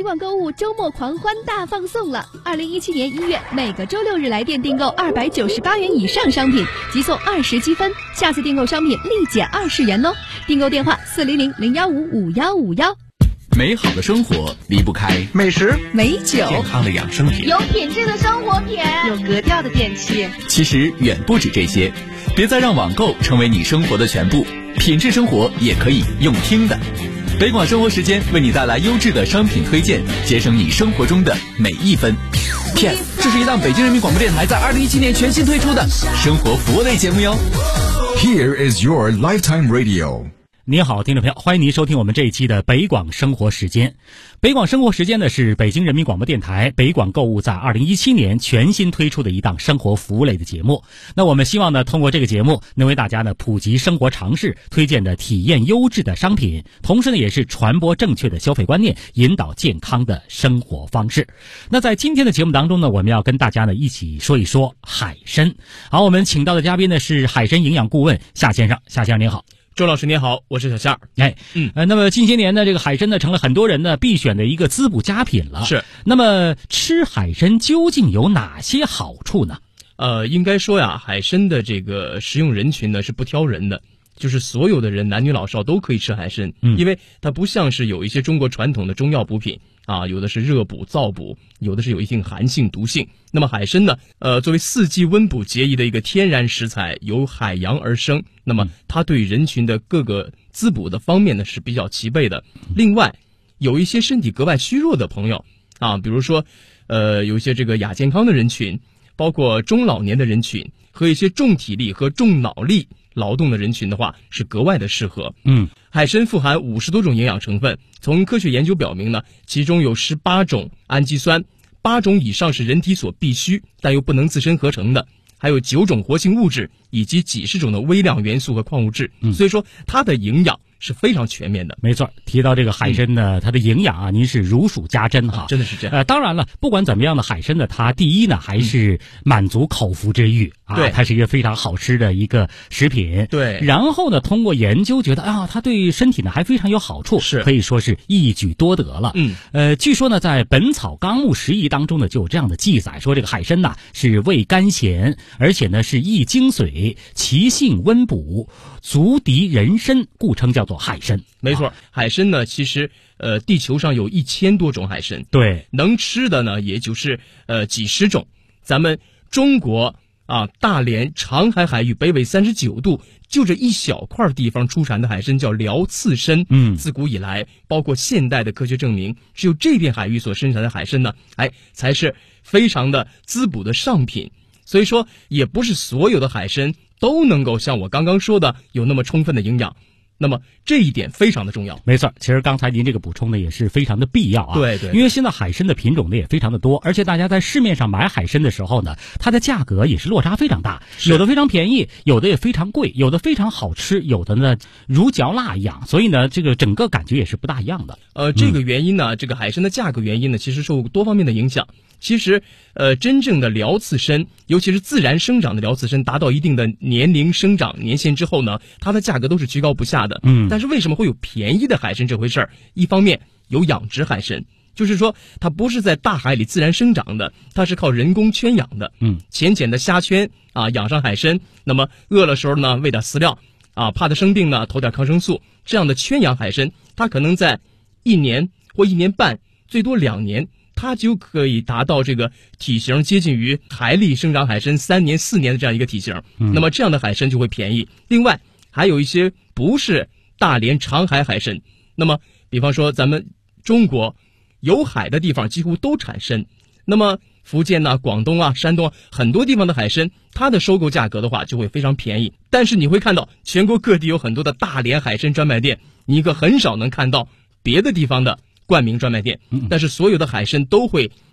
广购物周末狂欢大放送了！2017年1月，每个周六日来店订购298元以上商品，即送20积分，下次订购商品立减20元哦。订购电话400-015-5151。 美好的生活离不开美食、 美酒、 健康的养生品、 有品质的生活品、 有格调的电器。 其实远不止这些，别再让网购成为你生活的全部，品质生活也可以用听的。北广生活时间为你带来优质的商品推荐，节省你生活中的每一分。P.S. 这是一档北京人民广播电台在2017年全新推出的生活服务类节目哟。 Here is your lifetime radio。 你好，听众朋友，欢迎您收听我们这一期的北广生活时间。北广生活时间呢，是北京人民广播电台北广购物在2017年全新推出的一档生活服务类的节目。那我们希望呢，通过这个节目能为大家呢普及生活常识，推荐的体验优质的商品，同时呢也是传播正确的消费观念，引导健康的生活方式。那在今天的节目当中呢，我们要跟大家呢一起说一说海参。好，我们请到的嘉宾呢是海参营养顾问夏先生。夏先生您好。 周老师您好，我是小夏。 那么近些年呢，这个海参呢成了很多人呢必选的一个滋补佳品了。 是。 那么吃海参究竟有哪些好处呢？ 应该说呀，海参的这个食用人群呢是不挑人的，就是所有的人，男女老少都可以吃海参。因为它不像是有一些中国传统的中药补品啊，有的是热补、燥补，有的是有一定寒性、毒性。那么海参呢，作为四季温补节宜的一个天然食材，由海洋而生，那么它对人群的各个滋补的方面呢是比较齐备的。另外，有一些身体格外虚弱的朋友啊，比如说有一些这个亚健康的人群，包括中老年的人群和一些重体力和重脑力劳动的人群的话，是格外的适合。海参富含50多种营养成分，从科学研究表明呢，其中有18种氨基酸，8种以上是人体所必需但又不能自身合成的，还有9种活性物质以及几十种的微量元素和矿物质。所以说它的营养是非常全面的。 没错，提到这个海参呢，它的营养啊，您是如数家珍哈， 真的是这样。 当然了，不管怎么样的海参呢，它第一呢还是满足口腹之欲啊， 对， 它是一个非常好吃的一个食品。 对， 然后呢，通过研究觉得啊，它对身体呢还非常有好处， 是可以说是一举多得了。据说呢，在《本草纲目拾遗》当中呢就有这样的记载，说这个海参呐是味甘咸，而且呢是益精髓，其性温补，足敌人参，故称叫做海参。 没错，海参呢，其实地球上有1000多种海参， 对， 能吃的呢也就是几十种。咱们中国啊，大连长海海域北纬39度，就这一小块地方出产的海参叫辽刺参。自古以来，包括现代的科学证明，只有这片海域所生产的海参呢，才是非常的滋补的上品。所以说，也不是所有的海参都能够像我刚刚说的有那么充分的营养。那么这一点非常的重要。 没错，其实刚才您这个补充呢也是非常的必要啊。 对， 因为现在海参的品种呢也非常的多，而且大家在市面上买海参的时候呢，它的价格也是落差非常大，有的非常便宜，有的也非常贵，有的非常好吃，有的呢如嚼蜡一样，所以呢这个整个感觉也是不大一样的。 这个原因呢，这个海参的价格原因呢，其实受多方面的影响。其实真正的辽刺参，尤其是自然生长的辽刺参，达到一定的年龄生长年限之后呢，它的价格都是居高不下的。但是为什么会有便宜的海参这回事儿？一方面有养殖海参，就是说它不是在大海里自然生长的，它是靠人工圈养的。浅浅的虾圈啊，养上海参，那么饿了时候呢喂点饲料啊，怕它生病呢投点抗生素，这样的圈养海参，它可能在1年或1年半，最多2年。它就可以达到这个体型接近于海里生长海参3年4年的这样一个体型。那么这样的海参就会便宜。另外还有一些不是大连长海海参，那么比方说咱们中国有海的地方几乎都产参，那么福建啊、广东啊、山东啊很多地方的海参，它的收购价格的话就会非常便宜。但是你会看到全国各地有很多的大连海参专卖店，你可很少能看到别的地方的冠名专卖店，但是所有的海参都会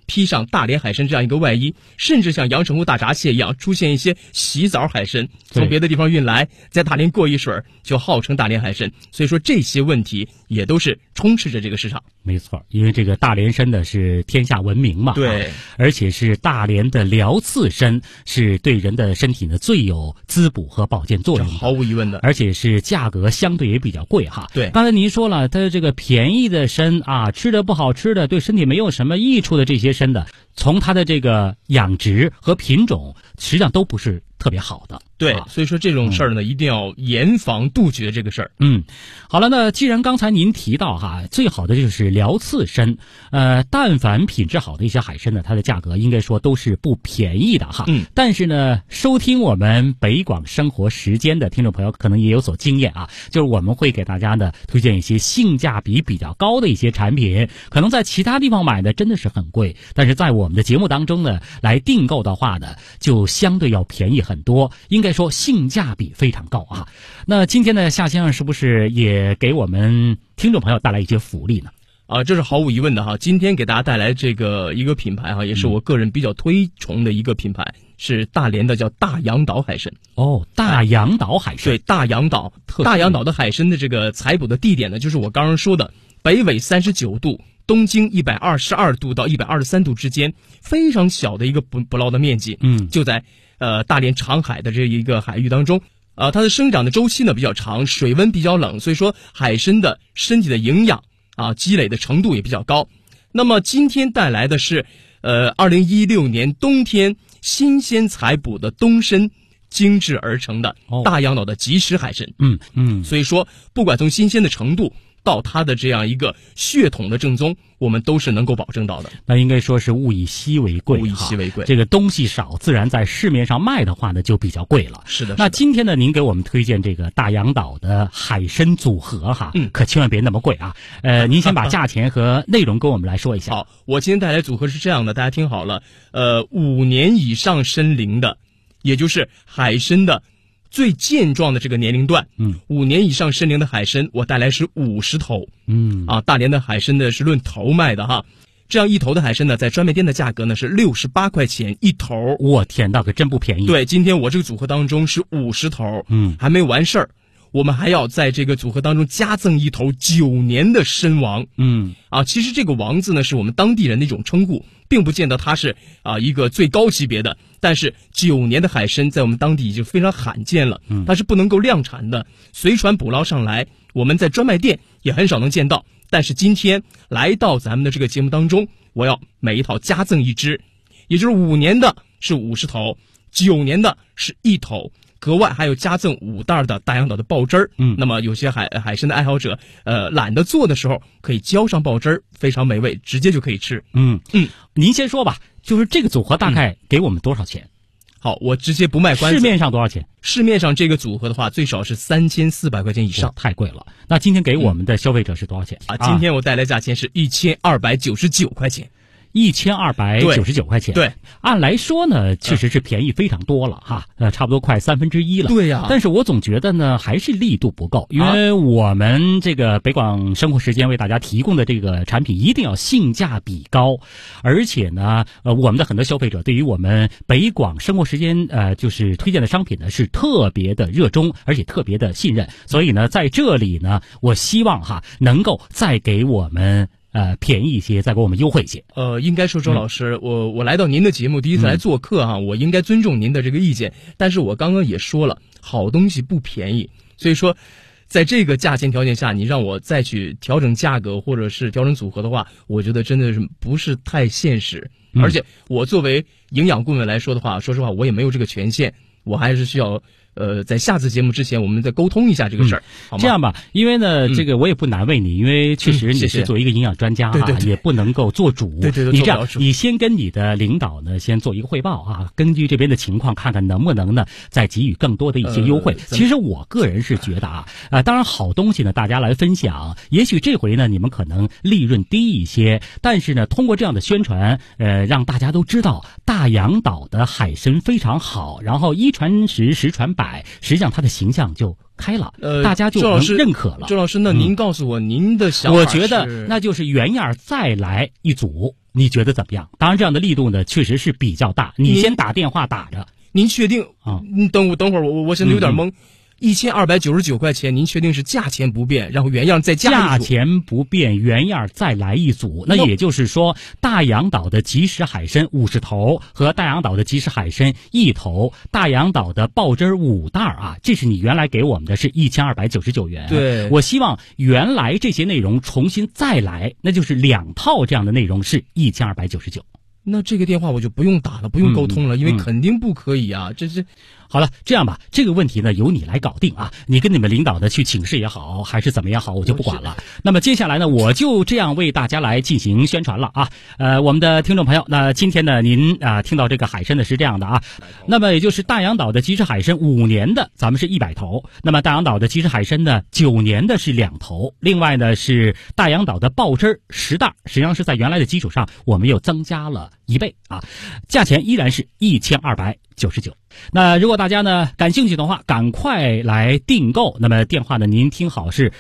披上大连海参这样一个外衣，甚至像阳澄湖大闸蟹一样出现一些洗澡海参，从别的地方运来，在大连过一水就号称大连海参。所以说这些问题也都是充斥着这个市场。 没错，因为这个大连参呢是天下闻名嘛， 对， 而且是大连的辽刺参，是对人的身体呢最有滋补和保健作用的， 毫无疑问的， 而且是价格相对也比较贵哈。 对， 刚才您说了，它这个便宜的参啊，吃的不好吃的，对身体没有什么益处的这些参的，从它的这个养殖和品种，实际上都不是特别好的。 对，所以说这种事儿呢，一定要严防杜绝这个事儿。 好了，那既然刚才您提到哈，最好的就是辽刺参，但凡品质好的一些海参呢，它的价格应该说都是不便宜的哈。但是呢，收听我们北广生活时间的听众朋友可能也有所经验啊，就是我们会给大家呢推荐一些性价比比较高的一些产品，可能在其他地方买的真的是很贵，但是在我们的节目当中呢来订购的话呢，就相对要便宜很多，应该说性价比非常高啊。那今天的夏先生是不是也给我们听众朋友带来一些福利呢？ 这是毫无疑问的哈。今天给大家带来这个一个品牌哈，也是我个人比较推崇的一个品牌，是大连的叫大洋岛海参。 大洋岛海参。 对，大洋岛的海参的这个采捕的地点呢，就是我刚刚说的北纬39度。东经122度到123度之间，非常小的一个捕捞的面积，就在大连长海的这一个海域当中，它的生长的周期呢比较长，水温比较冷，所以说海参的身体的营养积累的程度也比较高。那么今天带来的是2016年冬天新鲜采捕的冬参精制而成的大洋岛的即食海参。所以说不管从新鲜的程度到它的这样一个血统的正宗，我们都是能够保证到的。 那应该说是物以稀为贵， 物以稀为贵。 这个东西少，自然在市面上卖的话呢，就比较贵了。 是的。 那今天呢，您给我们推荐这个大洋岛的海参组合哈，可千万别那么贵啊。您先把价钱和内容跟我们来说一下。 好，我今天带来组合是这样的，大家听好了。5年以上参龄的，也就是海参的最健壮的这个年龄段，5年以上参龄的海参，我带来是50头。大连的海参呢是论头卖的哈，这样一头的海参呢，在专卖店的价格呢是68块钱一头。 我天，那可真不便宜。 对，今天我这个组合当中是50头，还没完事儿，我们还要在这个组合当中加赠一头9年的参王。其实这个王字呢是我们当地人的一种称呼，并不见得它是一个最高级别的，但是9年的海参在我们当地已经非常罕见了，它是不能够量产的，随船捕捞上来，我们在专卖店也很少能见到。但是今天来到咱们的这个节目当中，我要每一套加赠一只，也就是5年的是50头，9年的是1头，格外还有加赠5袋的大洋岛的爆汁儿。那么有些海参的爱好者懒得做的时候，可以浇上爆汁儿，非常美味，直接就可以吃。 您先说吧，就是这个组合大概给我们多少钱？ 好，我直接不卖关子。 市面上多少钱？ 市面上这个组合的话，最少是3400块钱以上， 太贵了。那今天给我们的消费者是多少钱？ 今天我带来价钱是1299块钱。 1299块钱。 对， 按来说呢，确实是便宜非常多了哈，差不多快1/3了。 对呀。 但是我总觉得呢，还是力度不够，因为我们这个北广生活时间为大家提供的这个产品一定要性价比高，而且呢，我们的很多消费者对于我们北广生活时间就是推荐的商品呢是特别的热衷，而且特别的信任。所以呢，在这里呢，我希望能够再给我们便宜一些，再给我们优惠一些。 应该说周老师，我来到您的节目第一次来做客我应该尊重您的这个意见。但是我刚刚也说了，好东西不便宜，所以说在这个价钱条件下，你让我再去调整价格或者是调整组合的话，我觉得真的是不是太现实。而且我作为营养顾问来说的话，说实话我也没有这个权限，我还是需要在下次节目之前，我们再沟通一下这个事儿，好吗？ 这样吧，因为呢，这个我也不难为你，因为确实你是作为一个营养专家也不能够做主。 对， 你这样，你先跟你的领导呢，先做一个汇报根据这边的情况，看看能不能呢，再给予更多的一些优惠。其实我个人是觉得当然好东西呢，大家来分享，也许这回呢，你们可能利润低一些，但是呢，通过这样的宣传，让大家都知道大洋岛的海参非常好，然后1传10，10传100，实际上它的形象就开了，大家就能认可了。 周老师，那您告诉我您的想法。 我觉得那就是原样再来一组你觉得怎么样？当然，这样的力度呢，确实是比较大。你先打电话打着。 您确定啊？ 等会儿，我现在有点懵。1299块钱，您确定是价钱不变，然后原样再加一组？ 价钱不变，原样再来一组。那也就是说，大洋岛的即食海参50头和大洋岛的即食海参1头，大洋岛的爆汁5袋啊，这是你原来给我们的是1299元。 对， 我希望原来这些内容重新再来，那就是2套这样的内容是1299。 那这个电话我就不用打了，不用沟通了，因为肯定不可以啊！这是好了，这样吧，这个问题呢由你来搞定啊，你跟你们领导的去请示也好，还是怎么样好，我就不管了。那么接下来呢，我就这样为大家来进行宣传了啊。我们的听众朋友，那今天呢，您听到这个海参呢是这样的啊，那么也就是大洋岛的即食海参5年的，咱们是100头；那么大洋岛的即食海参呢9年的是2头，另外呢是大洋岛的爆汁10袋，实际上是在原来的基础上，我们又增加了1倍啊，价钱依然是1299。那如果大家呢感兴趣的话，赶快来订购。那么电话呢，您听好是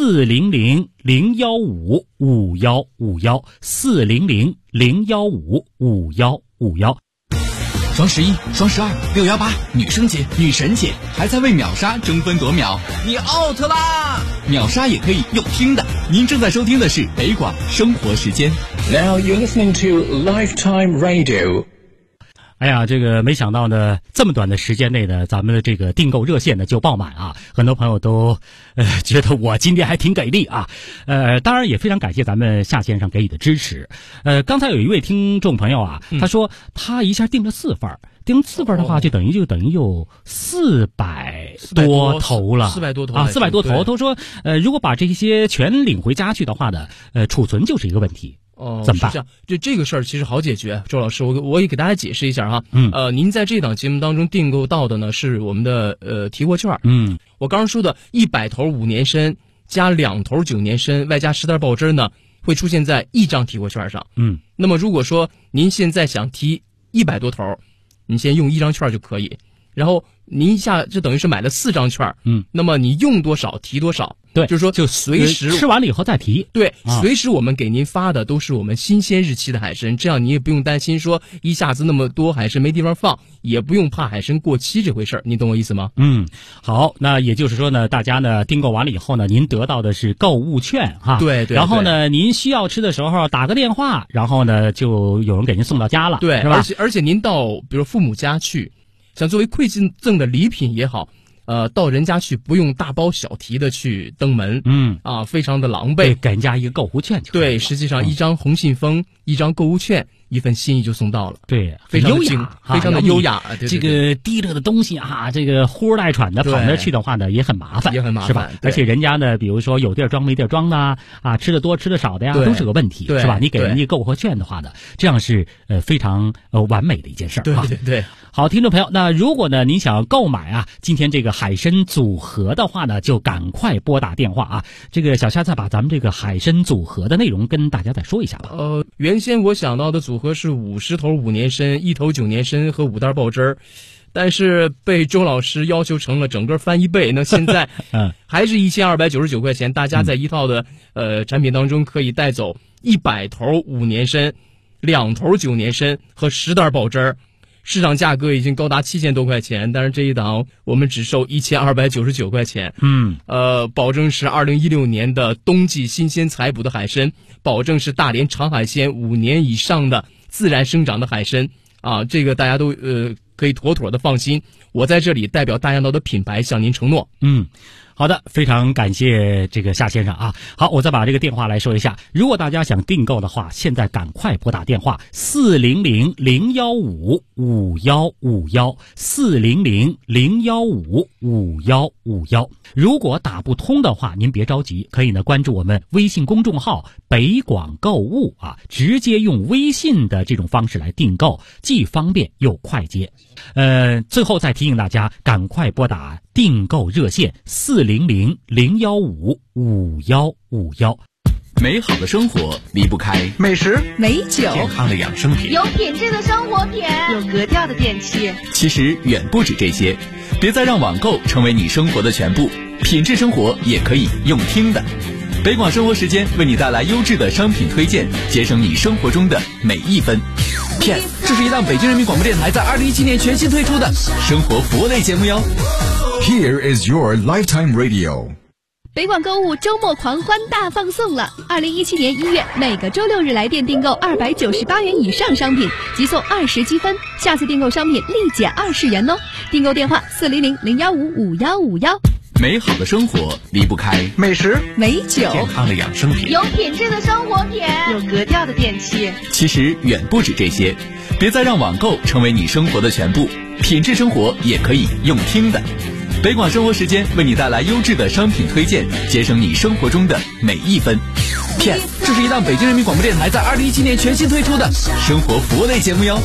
400-015-5151，400-015-5151。 双11、双12、618，女生节、女神节，还在为秒杀争分夺秒，你 out 啦！秒杀也可以用听的。您正在收听的是北广生活时间。 Now you're listening to Lifetime Radio。 哎呀，这个没想到呢，这么短的时间内呢，咱们的这个订购热线呢就爆满啊！很多朋友都觉得我今天还挺给力啊。当然也非常感谢咱们夏先生给予的支持。刚才有一位听众朋友啊，他说他一下订了4份，订4份的话就等于有400多头了 ，400多头啊，400多头。他说如果把这些全领回家去的话呢，储存就是一个问题。怎么办？ 是这样，这个事儿其实好解决。周老师，我也给大家解释一下哈。您在这档节目当中订购到的呢是我们的提货券。我刚刚说的100头5年参加2头9年参，外加10袋爆汁呢，会出现在1张提货券上。那么如果说您现在想提100多头，你先用1张券就可以。然后您一下就等于是买了4张券。那么你用多少提多少。 对， 就是说就随时吃完了以后再提。 对，随时我们给您发的都是我们新鲜日期的海参，这样你也不用担心说一下子那么多海参没地方放，也不用怕海参过期这回事儿，您懂我意思吗？ 好，那也就是说呢，大家呢订购完了以后呢，您得到的是购物券哈。 对。 然后呢，您需要吃的时候打个电话，然后呢就有人给您送到家了。 对， 是吧？ 而且您到比如父母家去，想作为馈赠的礼品也好。到人家去不用大包小提的去登门，非常的狼狈， 对，给人家一个购物券就可以了。 对，实际上1张红信封，1张购物券，1份心意就送到了。 对， 非常优雅， 非常的优雅。 这个提着的东西啊，这个呼带喘的跑那去的话呢，也很麻烦，是吧？而且人家呢，比如说有地儿装没地儿装的啊，吃的多吃的少的呀，都是个问题，是吧？你给人家购物券的话呢，这样是非常完美的一件事儿。 对。 好，听众朋友，那如果呢您想购买啊今天这个海参组合的话呢，就赶快拨打电话啊。这个小夏再把咱们这个海参组合的内容跟大家再说一下吧。 原先我想到的组合是50头5年参、1头9年参和5袋爆汁儿，但是被周老师要求成了整个翻1倍。那现在还是1299块钱，大家在一套的产品当中可以带走100头5年参、2头9年参和10袋爆汁儿。市场价格已经高达7000多块钱，但是这一档我们只收1299块钱。保证是2016年的冬季新鲜采捕的海参，保证是大连长海鲜5年以上的自然生长的海参啊，这个大家都可以妥妥的放心。我在这里代表大洋岛的品牌向您承诺。 好的，非常感谢这个夏先生啊。好，我再把这个电话来说一下，如果大家想订购的话，现在赶快拨打电话400-015-5151，400-015-5151。如果打不通的话，您别着急，可以呢关注我们微信公众号北广购物啊，直接用微信的这种方式来订购，既方便又快捷。最后再提醒大家，赶快拨打订购热线400-015-5151。 美好的生活离不开美食、 美酒、 健康的养生品、 有品质的生活品、 有格调的电器。 其实远不止这些，别再让网购成为你生活的全部，品质生活也可以用听的。 北广生活时间为你带来优质的商品推荐，节省你生活中的每一分。Yes， 这是一档北京人民广播电台在2017年全新推出的生活服务类节目哟。 Here is your lifetime radio。 北广购物周末狂欢大放送了！2017年1月，每个周六日来电订购298元以上商品，即送20积分，下次订购商品立减20元哦。订购电话400-015-5151。 美好的生活离不开美食、 美酒、 健康的养生品， 有品质的生活品，有格调的电器。 其实远不止这些，别再让网购成为你生活的全部，品质生活也可以用听的。北广生活时间为你带来优质的商品推荐，节省你生活中的每一分。Yes， 这是一档北京人民广播电台在2017年全新推出的生活服务类节目哟。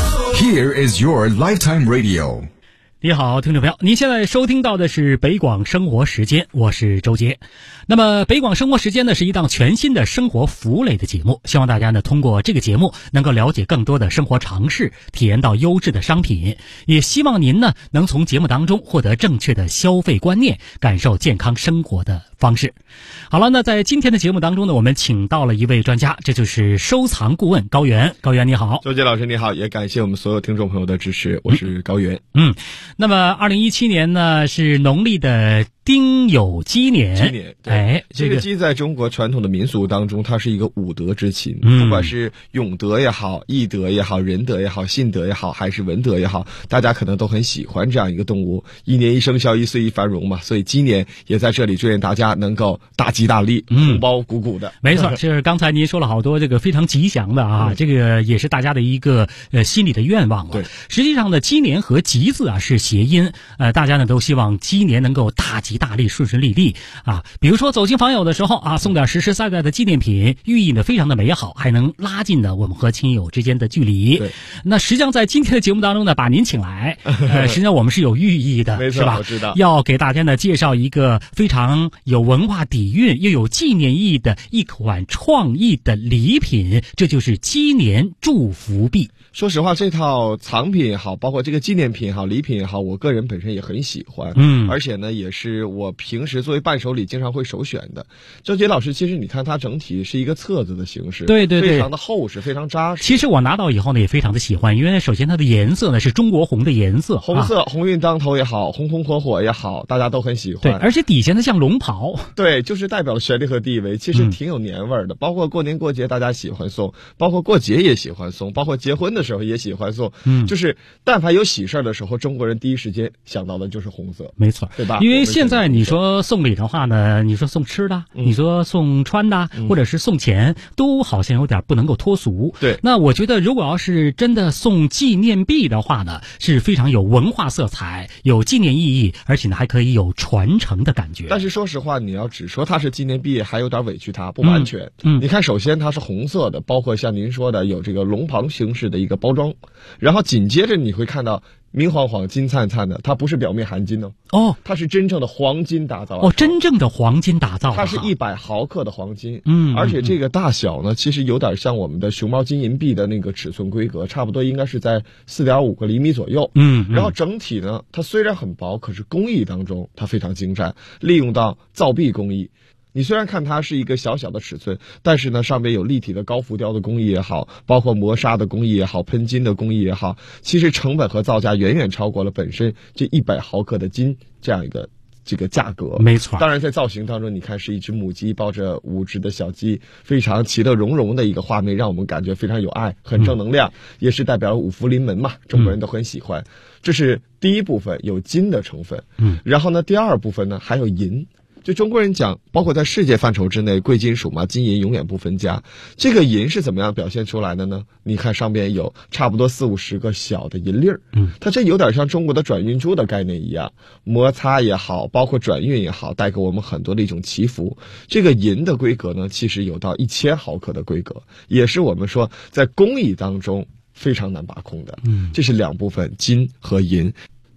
Here is your lifetime radio。 你好，听众朋友，您现在收听到的是北广生活时间，我是周杰。那么北广生活时间呢，是一档全新的生活服务类的节目，希望大家呢通过这个节目能够了解更多的生活常识，体验到优质的商品，也希望您呢能从节目当中获得正确的消费观念，感受健康生活的方式。好了，那在今天的节目当中呢，我们请到了一位专家，这就是收藏顾问高原。高原你好。 周杰老师你好，也感谢我们所有听众朋友的支持，我是高原。 那么2017年呢是农历的丁酉鸡年， 这个鸡在中国传统的民俗当中，它是一个五德之情，不管是勇德也好，义德也好，仁德也好，信德也好，还是文德也好，大家可能都很喜欢这样一个动物。一年一生肖，一岁一繁荣嘛，所以鸡年也在这里祝愿大家能够大吉大利，红包鼓鼓的。 没错，就是刚才您说了好多这个非常吉祥的啊，这个也是大家的一个心里的愿望了。 对， 实际上呢，鸡年和吉字啊是谐音，大家呢都希望鸡年能够大吉大利，顺顺利利啊。比如说走亲访友的时候啊，送点实实在在的纪念品，寓意呢非常的美好，还能拉近呢我们和亲友之间的距离。 对， 那实际上在今天的节目当中呢，把您请来，实际上我们是有寓意的， 没错， 是吧？ 我知道， 要给大家呢介绍一个非常有文化底蕴又有纪念意义的一款创意的礼品，这就是鸡年祝福币。 说实话，这套藏品也好，包括这个纪念品也好，礼品也好，我个人本身也很喜欢。而且呢，也是我平时作为伴手礼经常会首选的。周杰老师，其实你看它整体是一个册子的形式， 对， 非常的厚实，非常扎实。 其实我拿到以后呢，也非常的喜欢，因为首先它的颜色呢是中国红的颜色， 红色，鸿运当头也好，红红火火也好，大家都很喜欢。 对，而且底下呢像龙袍， 对，就是代表了权力和地位，其实挺有年味儿的。包括过年过节大家喜欢送，包括过节也喜欢送，包括结婚的时候也喜欢送。就是但凡有喜事的时候，中国人第一时间想到的就是红色， 没错， 对吧？ 因为现在你说送礼的话呢，你说送吃的，你说送穿的，或者是送钱，都好像有点不能够脱俗。 对， 那我觉得如果要是真的送纪念币的话呢，是非常有文化色彩，有纪念意义，而且呢还可以有传承的感觉。 但是说实话，你要只说它是纪念币，还有点委屈它，不完全。你看，首先它是红色的，包括像您说的有这个龙袍形式的一个包装，然后紧接着你会看到明晃晃金灿灿的，它不是表面含金哦，它是真正的黄金打造哦，真正的黄金打造， 它是100毫克的黄金，而且这个大小呢，其实有点像我们的熊猫金银币的那个尺寸规格，差不多应该是在4.5个厘米左右，然后整体呢，它虽然很薄，可是工艺当中它非常精湛，利用到造币工艺。你虽然看它是一个小小的尺寸，但是呢，上面有立体的高浮雕的工艺也好，包括磨砂的工艺也好，喷金的工艺也好，其实成本和造价远远超过了本身这100毫克的金这样一个这个价格。 没错。 当然在造型当中，你看是一只母鸡抱着5只的小鸡，非常其乐融融的一个画面，让我们感觉非常有爱，很正能量，也是代表了五福临门嘛，中国人都很喜欢。这是第一部分，有金的成分。然后呢，第二部分呢还有银。就中国人讲，包括在世界范畴之内，贵金属嘛，金银永远不分家。这个银是怎么样表现出来的呢？你看上边有差不多40-50个小的银粒儿，它这有点像中国的转运珠的概念一样，摩擦也好，包括转运也好，带给我们很多的一种祈福。这个银的规格呢，其实有到1000毫克的规格，也是我们说在工艺当中非常难把控的。这是两部分，金和银。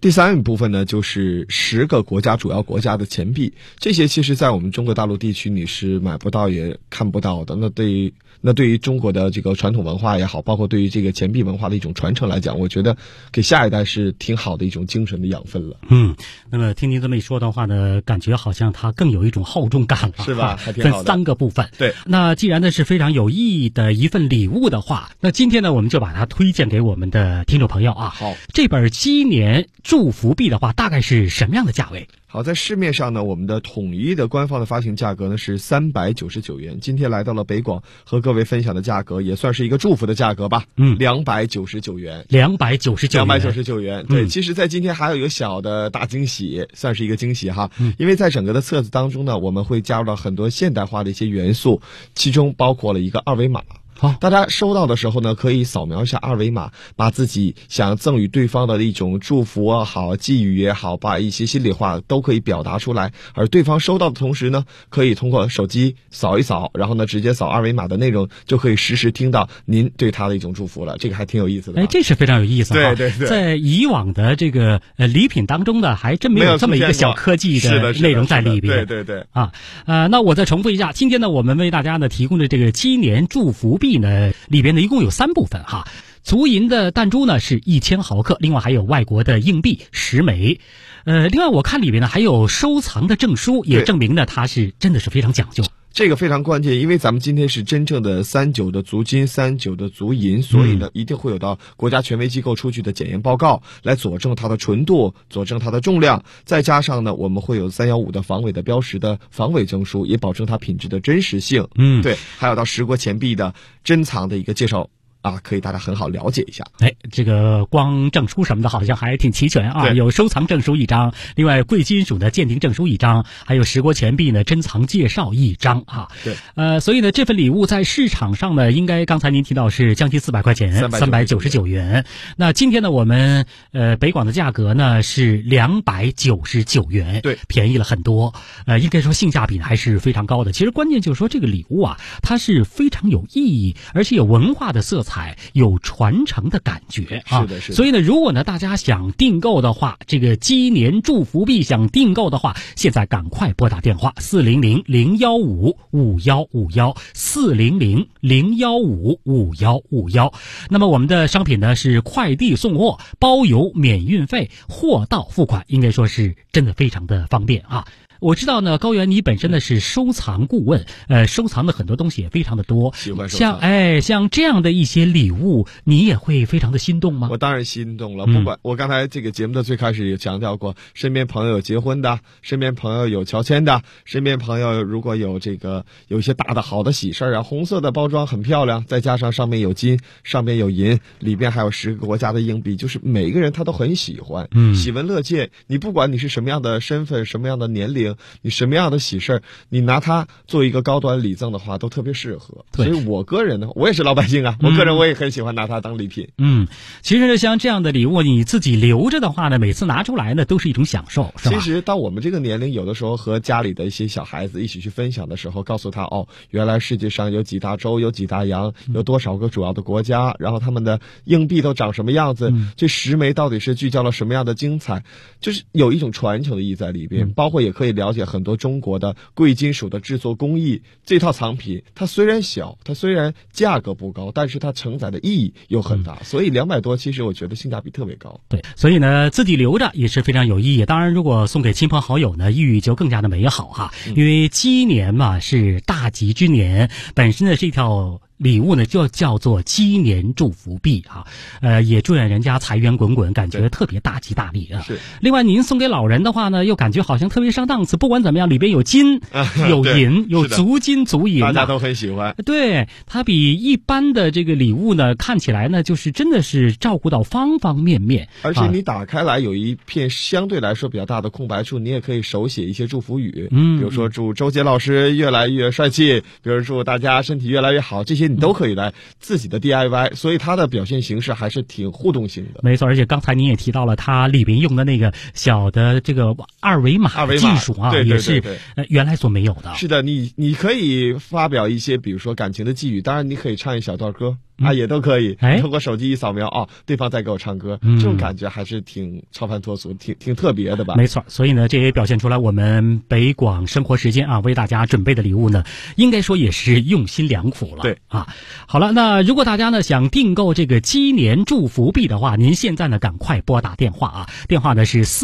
第三部分呢，就是10个主要国家的钱币，这些其实在我们中国大陆地区你是买不到也看不到的。那对于中国的这个传统文化也好，包括对于这个钱币文化的一种传承来讲，我觉得给下一代是挺好的一种精神的养分了。 那么听您这么一说的话呢，感觉好像它更有一种厚重感了， 是吧？还挺好的。 分3个部分。 对， 那既然呢是非常有意义的一份礼物的话，那今天呢我们就把它推荐给我们的听众朋友啊。 好， 这本鸡年祝福币的话，大概是什么样的价位？ 好，在市面上呢，我们的统一的官方的发行价格呢是399元。今天来到了北广，和各位分享的价格也算是一个祝福的价格吧。299元。299元。对，其实在今天还有一个小的大惊喜，算是一个惊喜哈。因为在整个的册子当中呢，我们会加入了很多现代化的一些元素，其中包括了一个二维码。大家收到的时候呢，可以扫描一下二维码，把自己想赠予对方的一种祝福也好，寄语也好，把一些心里话都可以表达出来。而对方收到的同时呢，可以通过手机扫一扫，然后呢直接扫二维码的内容，就可以实时听到您对他的一种祝福了。这个还挺有意思的。 这是非常有意思啊。 对， 在以往的这个礼品当中呢，还真没有这么一个小科技的内容在里边。 对那我再重复一下，今天呢我们为大家呢提供的这个鸡年祝福币呢，里边呢一共有3部分哈。足银的弹珠呢是1000毫克，另外还有外国的硬币10枚。另外我看里边呢还有收藏的证书，也证明呢它是真的是非常讲究。 这个非常关键，因为咱们今天是真正的39的足金，39的足银，所以呢一定会有到国家权威机构出具的检验报告来佐证它的纯度，佐证它的重量，再加上呢我们会有315的防伪的标识的防伪证书，也保证它品质的真实性。对，还有到10国钱币的珍藏的一个介绍啊，可以大家很好了解一下。 这个光证书什么的好像还挺齐全啊，有收藏证书1张，另外贵金属的鉴定证书1张，还有10国钱币呢珍藏介绍1张啊。 对， 所以呢这份礼物在市场上呢，应该刚才您提到是将近400块钱，399元。那今天呢我们北广的价格呢是299元， 对， 便宜了很多。应该说性价比还是非常高的。其实关键就是说这个礼物啊，它是非常有意义，而且有文化的色彩，有传承的感觉啊。 是的。 所以呢，如果呢大家想订购的话，这个鸡年祝福币想订购的话，现在赶快拨打电话400-015-5151，400-015-5151。那么我们的商品呢是快递送货，包邮免运费，货到付款，应该说是真的非常的方便啊。我知道呢，高原你本身呢是收藏顾问，收藏的很多东西也非常的多， 喜欢收藏。 像这样的一些礼物，你也会非常的心动吗？ 我当然心动了，不管我刚才这个节目的最开始也强调过，身边朋友有结婚的，身边朋友有乔迁的，身边朋友如果有有一些大的好的喜事啊，红色的包装很漂亮，再加上上面有金，上面有银，里边还有10个国家的硬币，就是每个人他都很喜欢，喜闻乐见。你不管你是什么样的身份，什么样的年龄，你什么样的喜事，你拿它做一个高端礼赠的话，都特别适合。所以我个人呢，我也是老百姓啊，我个人我也很喜欢拿它当礼品。 其实像这样的礼物，你自己留着的话呢，每次拿出来呢都是一种享受，是吧？ 其实到我们这个年龄，有的时候和家里的一些小孩子一起去分享的时候，告诉他原来世界上有几大洲，有几大洋，有多少个主要的国家，然后他们的硬币都长什么样子，这10枚到底是聚焦了什么样的精彩，就是有一种传承的意义在里边，包括也可以了解很多中国的贵金属的制作工艺。这套藏品它虽然小，它虽然价格不高，但是它承载的意义又很大，所以200多其实我觉得性价比特别高。 对，所以呢自己留着也是非常有意义。当然如果送给亲朋好友呢，意义就更加的美好哈。因为鸡年嘛是大吉之年，本身呢是一条礼物呢就叫做鸡年祝福币啊，也祝愿人家财源滚滚，感觉特别大吉大利啊。 是。 另外您送给老人的话呢，又感觉好像特别上档次，不管怎么样，里边有金、有银、有足金足银， 大家都很喜欢。 对，它比一般的这个礼物呢，看起来呢就是真的是照顾到方方面面。 而且你打开来有一片相对来说比较大的空白处，你也可以手写一些祝福语，比如说祝周杰老师越来越帅气，比如祝大家身体越来越好，这些你都可以来自己的 DIY， 所以它的表现形式还是挺互动性的。 没错，而且刚才您也提到了它里边用的那个小的这个二维码技术啊， 对也是原来所没有的。 是的，你可以发表一些比如说感情的寄语，当然你可以唱一小段歌。 啊，也都可以。 哎， 通过手机一扫描啊，对方在给我唱歌，这种感觉还是挺超凡脱俗，挺特别的吧？ 没错，所以呢，这也表现出来我们北广生活时间啊，为大家准备的礼物呢，应该说也是用心良苦了。 对啊，好了，那如果大家呢想订购这个鸡年祝福币的话，您现在呢赶快拨打电话啊，电话呢是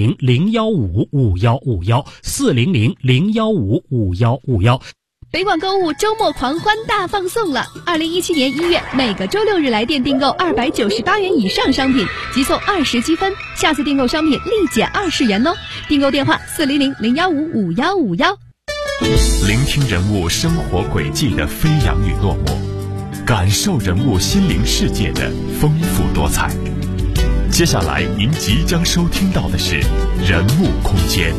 400-015-5151，400-015-5151。 北广购物周末狂欢大放送了！2017年1月，每个周六日来电订购298元以上商品，即送20积分，下次订购商品立减20元哦。订购电话400-015-5151。 聆听人物生活轨迹的飞扬与落寞，感受人物心灵世界的丰富多彩。接下来您即将收听到的是人物空间。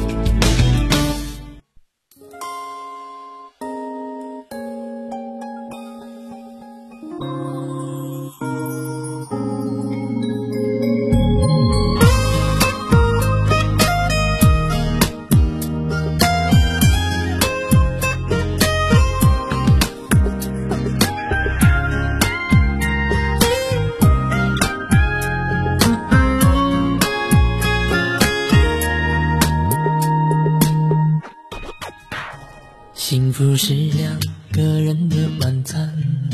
幸福是两个人的晚餐，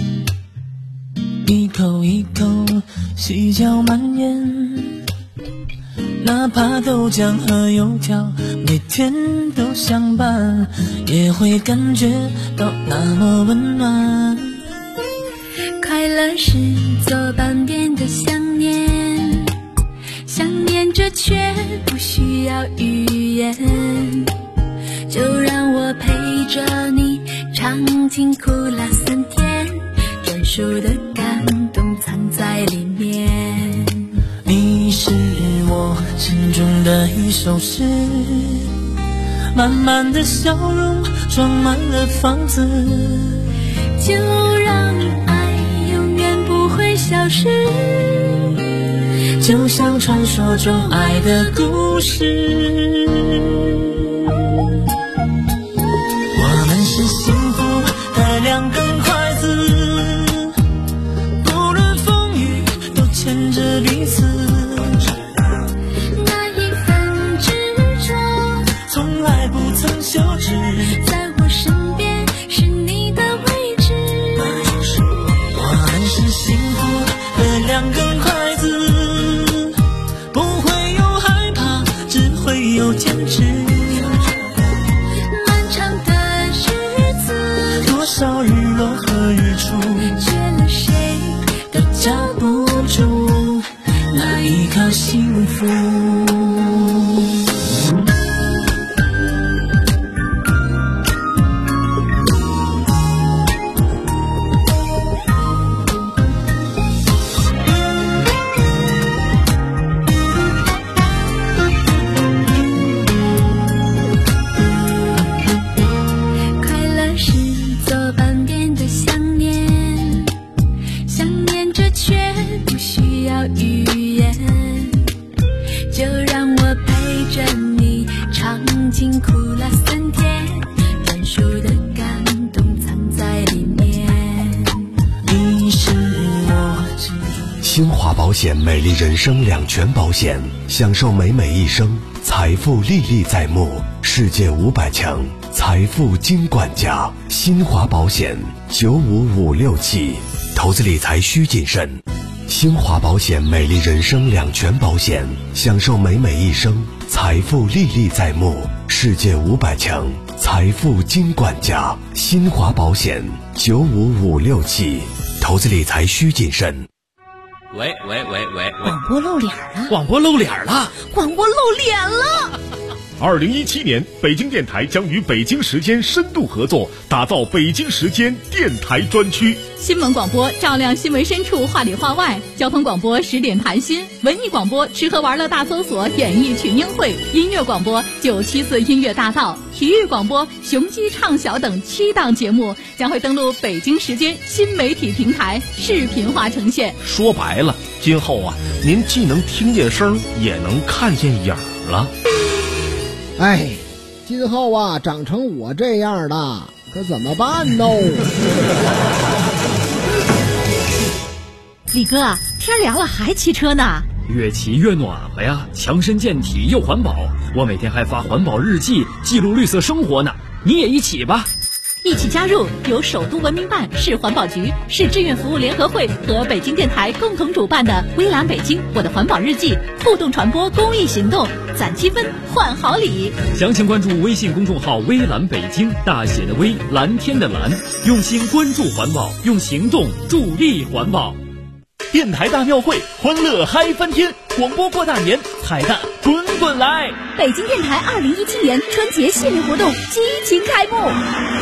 一口一口细嚼慢咽，哪怕豆浆和油条每天都相伴，也会感觉到那么温暖。 快乐是左半边的想念，想念着却不需要语言，就让我陪着你尝尽苦辣酸甜，专属的感动藏在里面。 你是我心中的一首诗，满满的笑容装满了房子， 就让爱永远不会消失， 就像传说中爱的故事。我们是幸福的两根筷子，不论风雨都牵着彼此， 那一份执着从来不曾休止， 在我身边是你的位置。 我们是幸福的两根筷子，不会有害怕，只会有坚持。少日落和日出， 缺了谁都交不出那一刻幸福。 语言，就让我陪着你尝尽苦辣酸甜，专属的感动藏在里面。 你是我心中。 新华保险美丽人生两全保险，享受美美一生，财富历历在目，世界500强，财富金管家。新华保险95567，投资理财需谨慎。新华保险美丽人生两全保险，享受美美一生，财富历历在目，世界500强，财富金管家。新华保险95567，投资理财需谨慎。 喂， 广播露脸了！ 广播露脸了！ 广播露脸了 ！2017年，北京电台将与北京时间深度合作，打造北京时间电台专区。 新闻广播照亮新闻深处，话里话外；交通广播10点谈心；文艺广播吃喝玩乐大搜索，演艺群英会；音乐广播974音乐大道；体育广播雄鸡唱晓等7档节目将会登陆北京时间新媒体平台，视频化呈现。 说白了，今后啊，您既能听见声，也能看见影了。 哎，今后啊，长成我这样的，可怎么办呢？ 李哥，天凉了还骑车呢？ 越骑越暖和呀，强身健体又环保。我每天还发环保日记，记录绿色生活呢。你也一起吧。 一起加入由首都文明办、市环保局、市志愿服务联合会和北京电台共同主办的微蓝北京我的环保日记互动传播公益行动，攒积分换好礼。 详情关注微信公众号微蓝北京，大写的微，蓝天的蓝，用心关注环保，用行动助力环保。 电台大庙会，欢乐嗨翻天，广播过大年，彩蛋滚滚来。 北京电台2017年春节系列活动激情开幕。